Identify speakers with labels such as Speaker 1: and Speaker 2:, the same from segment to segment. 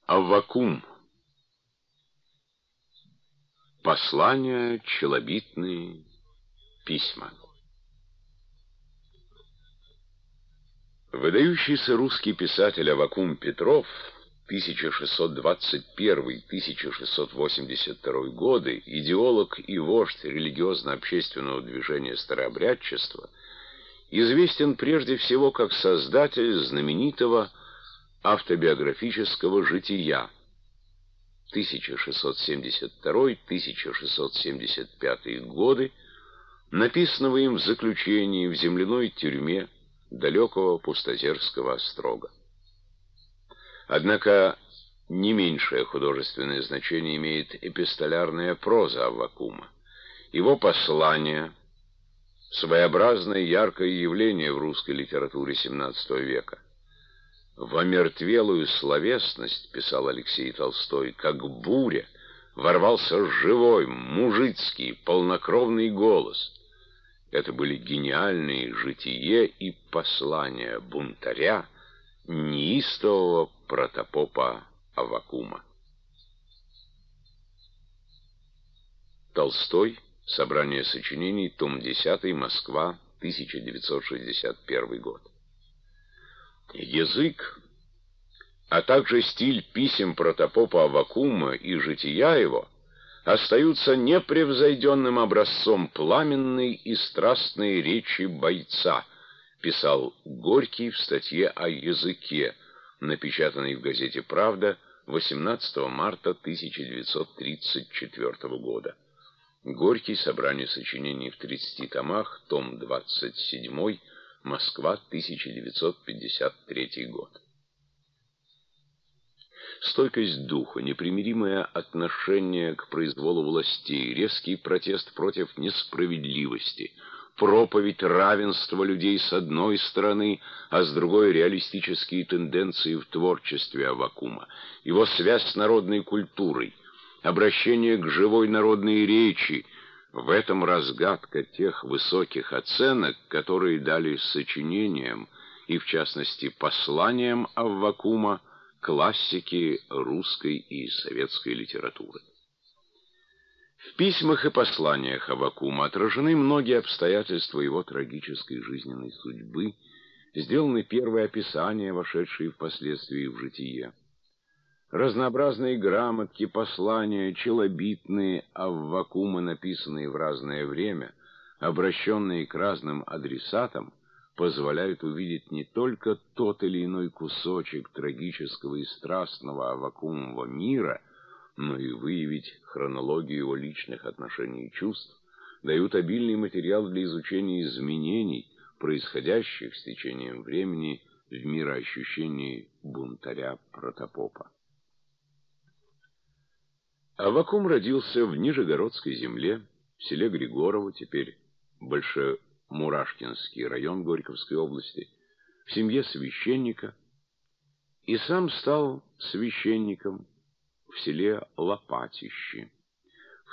Speaker 1: Аввакум. Послания, челобитные, письма. Выдающийся русский писатель Аввакум Петров, 1621-1682 годы, идеолог и вождь религиозно-общественного движения старообрядчества, известен прежде всего как создатель знаменитого автобиографического жития 1672-1675 годы, написанного им в заключении в земляной тюрьме далекого пустозерского острога. Однако не меньшее художественное значение имеет эпистолярная проза Аввакума. Его послания — своеобразное яркое явление в русской литературе XVII века. «В омертвелую словесность, — писал Алексей Толстой, — как буря, ворвался живой, мужицкий, полнокровный голос». Это были гениальные житие и послания бунтаря, неистового протопопа Аввакума. Толстой. Собрание сочинений. Том 10. Москва. 1961 год. Язык, а также стиль писем протопопа Аввакума и жития его остаются непревзойденным образцом пламенной и страстной речи бойца, писал Горький в статье о языке, напечатанной в газете «Правда» 18 марта 1934 года. Горький. Собрание сочинений в 30 томах. Том 27. Москва. 1953 год. Стойкость духа, непримиримое отношение к произволу властей, резкий протест против несправедливости, проповедь равенства людей с одной стороны, а с другой реалистические тенденции в творчестве Аввакума, его связь с народной культурой, обращение к живой народной речи — в этом разгадка тех высоких оценок, которые дали сочинениям и, в частности, посланиям Аввакума классики русской и советской литературы. В письмах и посланиях Аввакума отражены многие обстоятельства его трагической жизненной судьбы, сделаны первые описания, вошедшие впоследствии в житие. Разнообразные грамотки, послания, челобитные Аввакума, написанные в разное время, обращенные к разным адресатам, позволяют увидеть не только тот или иной кусочек трагического и страстного Аввакумова мира, но и выявить хронологию его личных отношений и чувств, дают обильный материал для изучения изменений, происходящих с течением времени в мироощущении бунтаря-протопопа. Аввакум родился в Нижегородской земле, в селе Григорово, теперь Большемурашкинский район Горьковской области, в семье священника, и сам стал священником в селе Лопатищи. В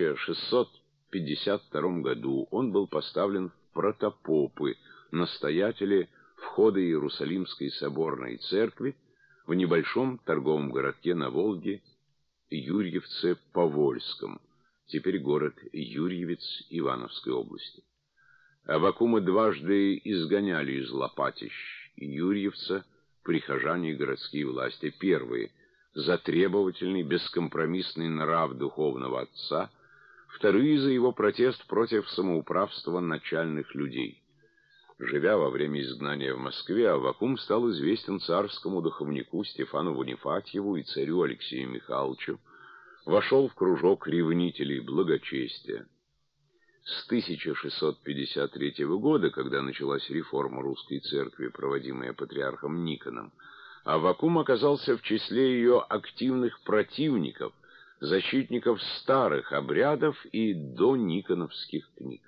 Speaker 1: 1652 году он был поставлен в протопопы, настоятели входа Иерусалимской соборной церкви в небольшом торговом городке на Волге Юрьевце-Повольском, теперь город Юрьевец Ивановской области. Аввакума дважды изгоняли из Лопатищ и Юрьевца прихожане и городские власти. Первые — за требовательный, бескомпромиссный нрав духовного отца, вторые — за его протест против самоуправства начальных людей. Живя во время изгнания в Москве, Аввакум стал известен царскому духовнику Стефану Бонифатьеву и царю Алексею Михайловичу, вошел в кружок ревнителей благочестия. С 1653 года, когда началась реформа русской церкви, проводимая патриархом Никоном, Аввакум оказался в числе ее активных противников, защитников старых обрядов и дониконовских книг.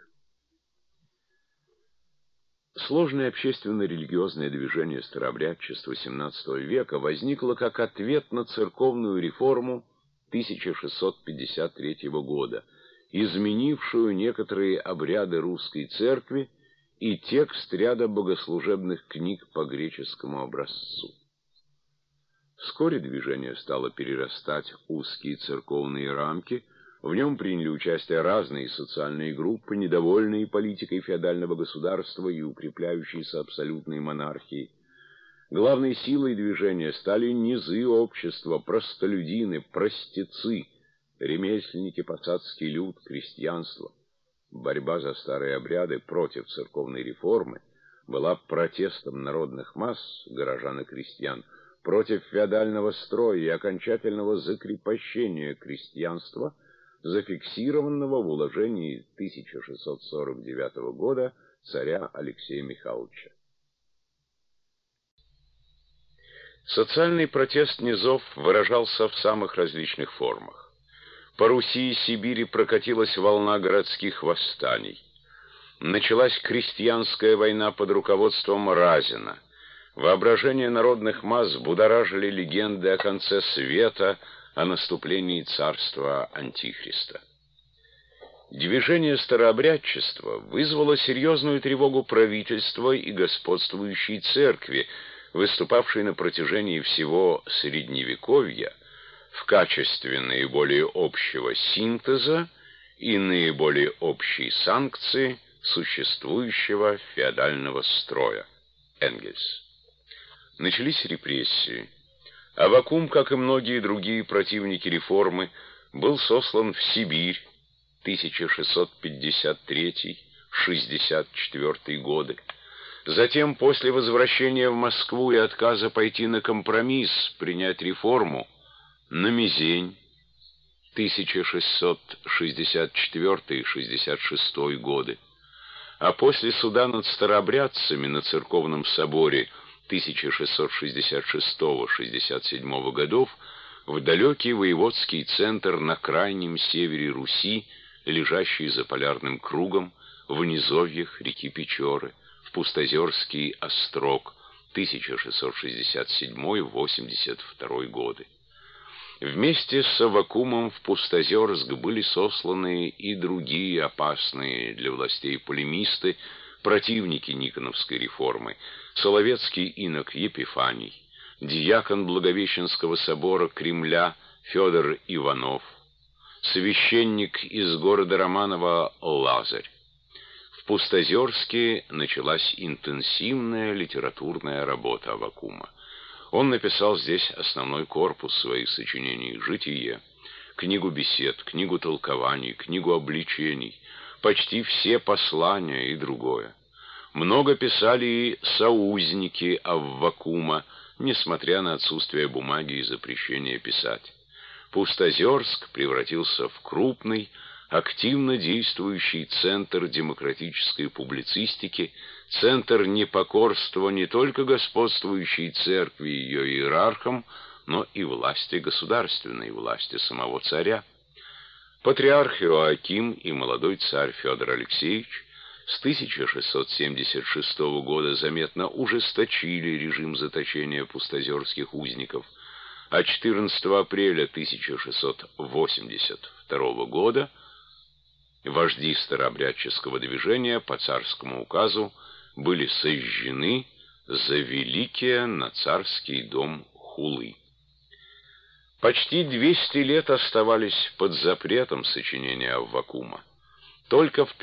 Speaker 1: Сложное общественно-религиозное движение старообрядчества XVII века возникло как ответ на церковную реформу 1653 года, изменившую некоторые обряды русской церкви и текст ряда богослужебных книг по греческому образцу. Вскоре движение стало перерастать узкие церковные рамки, в нем приняли участие разные социальные группы, недовольные политикой феодального государства и укрепляющейся абсолютной монархией. Главной силой движения стали низы общества, простолюдины, простецы, ремесленники, посадский люд, крестьянство. Борьба за старые обряды против церковной реформы была протестом народных масс, горожан и крестьян, против феодального строя и окончательного закрепощения крестьянства, зафиксированного в уложении 1649 года царя Алексея Михайловича. Социальный протест низов выражался в самых различных формах. По Руси и Сибири прокатилась волна городских восстаний. Началась крестьянская война под руководством Разина. Воображение народных масс будоражили легенды о конце света, о наступлении царства Антихриста. Движение старообрядчества вызвало серьезную тревогу правительства и господствующей церкви, выступавшей на протяжении всего Средневековья в качестве наиболее общего синтеза и наиболее общей санкции существующего феодального строя. Энгельс. Начались репрессии. Аввакум, как и многие другие противники реформы, был сослан в Сибирь 1653-64 годы. Затем, после возвращения в Москву и отказа пойти на компромисс, принять реформу, на Мизень 1664-66 годы. А после суда над старообрядцами на церковном соборе 1666-67 годов в далекий воеводский центр на крайнем севере Руси, лежащий за полярным кругом, в низовьях реки Печоры, в Пустозерский острог 1667-82 годы. Вместе с Аввакумом в Пустозерск были сосланы и другие опасные для властей полемисты, противники Никоновской реформы: соловецкий инок Епифаний, диакон Благовещенского собора Кремля Федор Иванов, священник из города Романова Лазарь. В Пустозерске началась интенсивная литературная работа Аввакума. Он написал здесь основной корпус своих сочинений: «Житие», книгу бесед, книгу толкований, книгу обличений, почти все послания и другое. Много писали и соузники Аввакума, несмотря на отсутствие бумаги и запрещение писать. Пустозерск превратился в крупный, активно действующий центр демократической публицистики, центр непокорства не только господствующей церкви и ее иерархам, но и власти государственной, власти самого царя. Патриарх Иоаким и молодой царь Федор Алексеевич с 1676 года заметно ужесточили режим заточения пустозерских узников, а 14 апреля 1682 года вожди старообрядческого движения по царскому указу были сожжены за великие на царский дом хулы. Почти 200 лет оставались под запретом сочинения Аввакума. Только в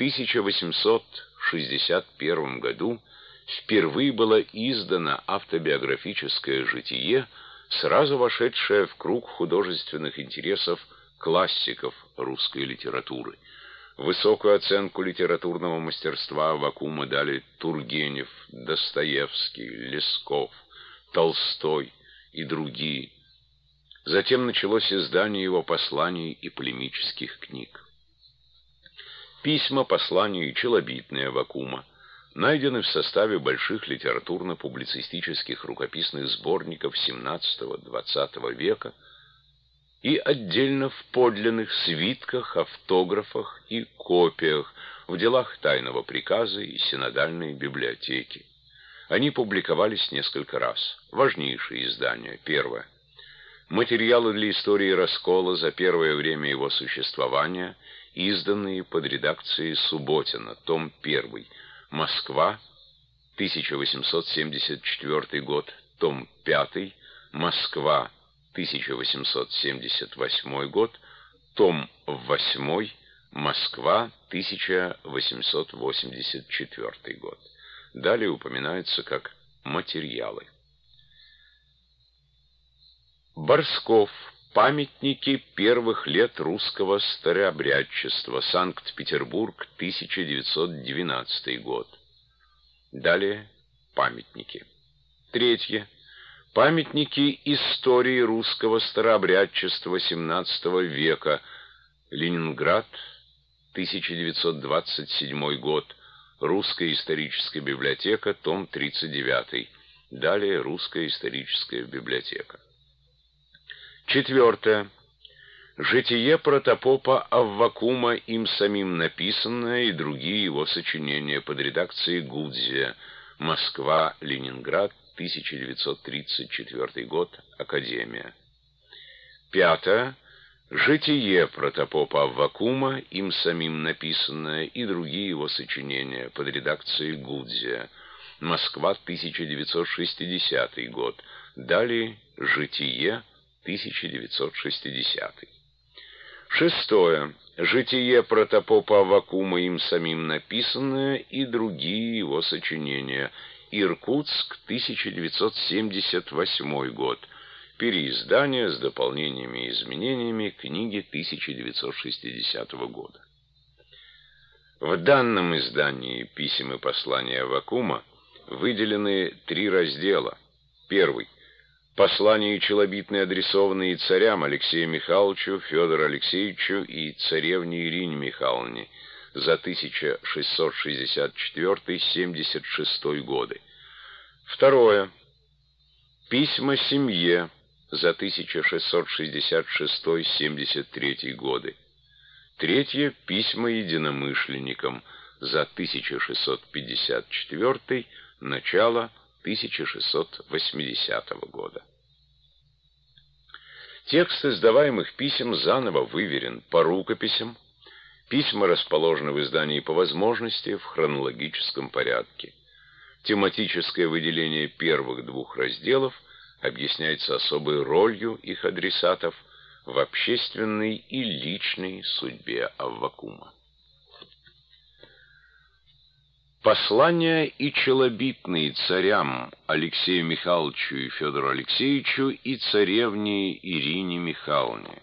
Speaker 1: 1861 году впервые было издано автобиографическое житие, сразу вошедшее в круг художественных интересов классиков русской литературы. Высокую оценку литературного мастерства Аввакума дали Тургенев, Достоевский, Лесков, Толстой и другие. Затем началось издание его посланий и полемических книг. Письма, послания и челобитные Аввакума найдены в составе больших литературно-публицистических рукописных сборников XVII-XX века и отдельно в подлинных свитках, автографах и копиях в делах тайного приказа и синодальной библиотеки. Они публиковались несколько раз. Важнейшие издания. Первое. Материалы для истории раскола за первое время его существования, изданные под редакцией Субботина, том 1, Москва, 1874 год, том 5, Москва, 1878 год, том 8, Москва, 1884 год. Далее упоминаются как материалы. Борсков. Памятники первых лет русского старообрядчества. Санкт-Петербург, 1912 год. Далее памятники. Третье. Памятники истории русского старообрядчества XVII века. Ленинград, 1927 год. Русская историческая библиотека, том 39. Далее Русская историческая библиотека. Четвертое. Житие протопопа Аввакума, им самим написанное, и другие его сочинения под редакцией Гудзия. Москва, Ленинград, 1934 год. Академия. Пятое. Житие протопопа Аввакума, им самим написанное, и другие его сочинения под редакцией Гудзия. Москва, 1960 год. Далее Житие, 1960. Шестое. Житие протопопа Аввакума, им самим написанное, и другие его сочинения. Иркутск, 1978 год. Переиздание с дополнениями и изменениями книги 1960 года. В данном издании «Писем и послания Аввакума» выделены 3 раздела. Первый. Послания челобитные, адресованные царям Алексею Михайловичу, Федору Алексеевичу и царевне Ирине Михайловне за 1664-76 годы. Второе. Письма семье за 1666-73 годы. Третье. Письма единомышленникам за 1654, начало 1680 года. Текст издаваемых писем заново выверен по рукописям. Письма расположены в издании по возможности в хронологическом порядке. Тематическое выделение первых 2 разделов объясняется особой ролью их адресатов в общественной и личной судьбе Аввакума. Послания и челобитные царям Алексею Михайловичу и Федору Алексеевичу и царевне Ирине Михайловне.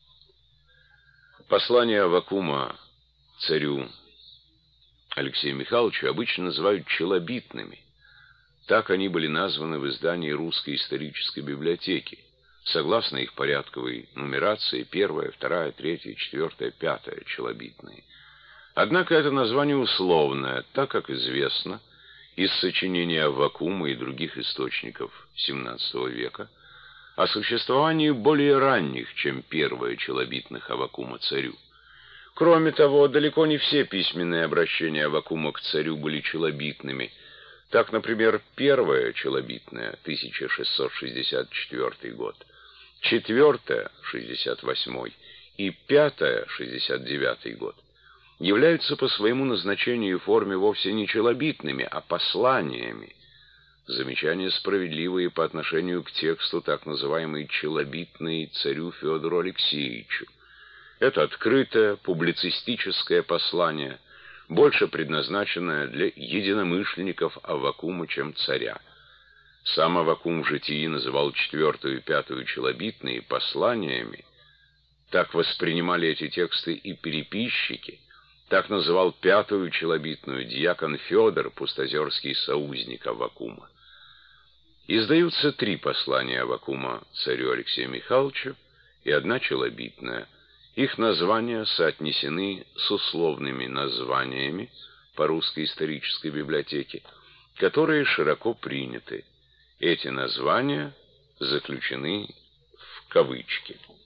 Speaker 1: Послания Аввакума царю Алексею Михайловичу обычно называют челобитными. Так они были названы в издании Русской исторической библиотеки, согласно их порядковой нумерации: 1, 2, 3, 4, 5 челобитные. Однако это название условное, так как известно из сочинений Аввакума и других источников XVII века о существовании более ранних, чем первое челобитных Аввакума царю. Кроме того, далеко не все письменные обращения Аввакума к царю были челобитными. Так, например, первое челобитное, 1664 год, четвертое, 68 и пятое, 69 год, являются по своему назначению и форме вовсе не челобитными, а посланиями. Замечания справедливые по отношению к тексту так называемой челобитной царю Федору Алексеевичу. Это открытое, публицистическое послание, больше предназначенное для единомышленников Аввакума, чем царя. Сам Аввакум в житии называл 4 и 5 челобитные посланиями. Так воспринимали эти тексты и переписчики. Так называл 5 челобитную дьякон Федор, пустозерский соузник Аввакума. Издаются 3 послания Аввакума царю Алексею Михайловичу и 1 челобитная. Их названия соотнесены с условными названиями по Русской исторической библиотеке, которые широко приняты. Эти названия заключены в кавычки.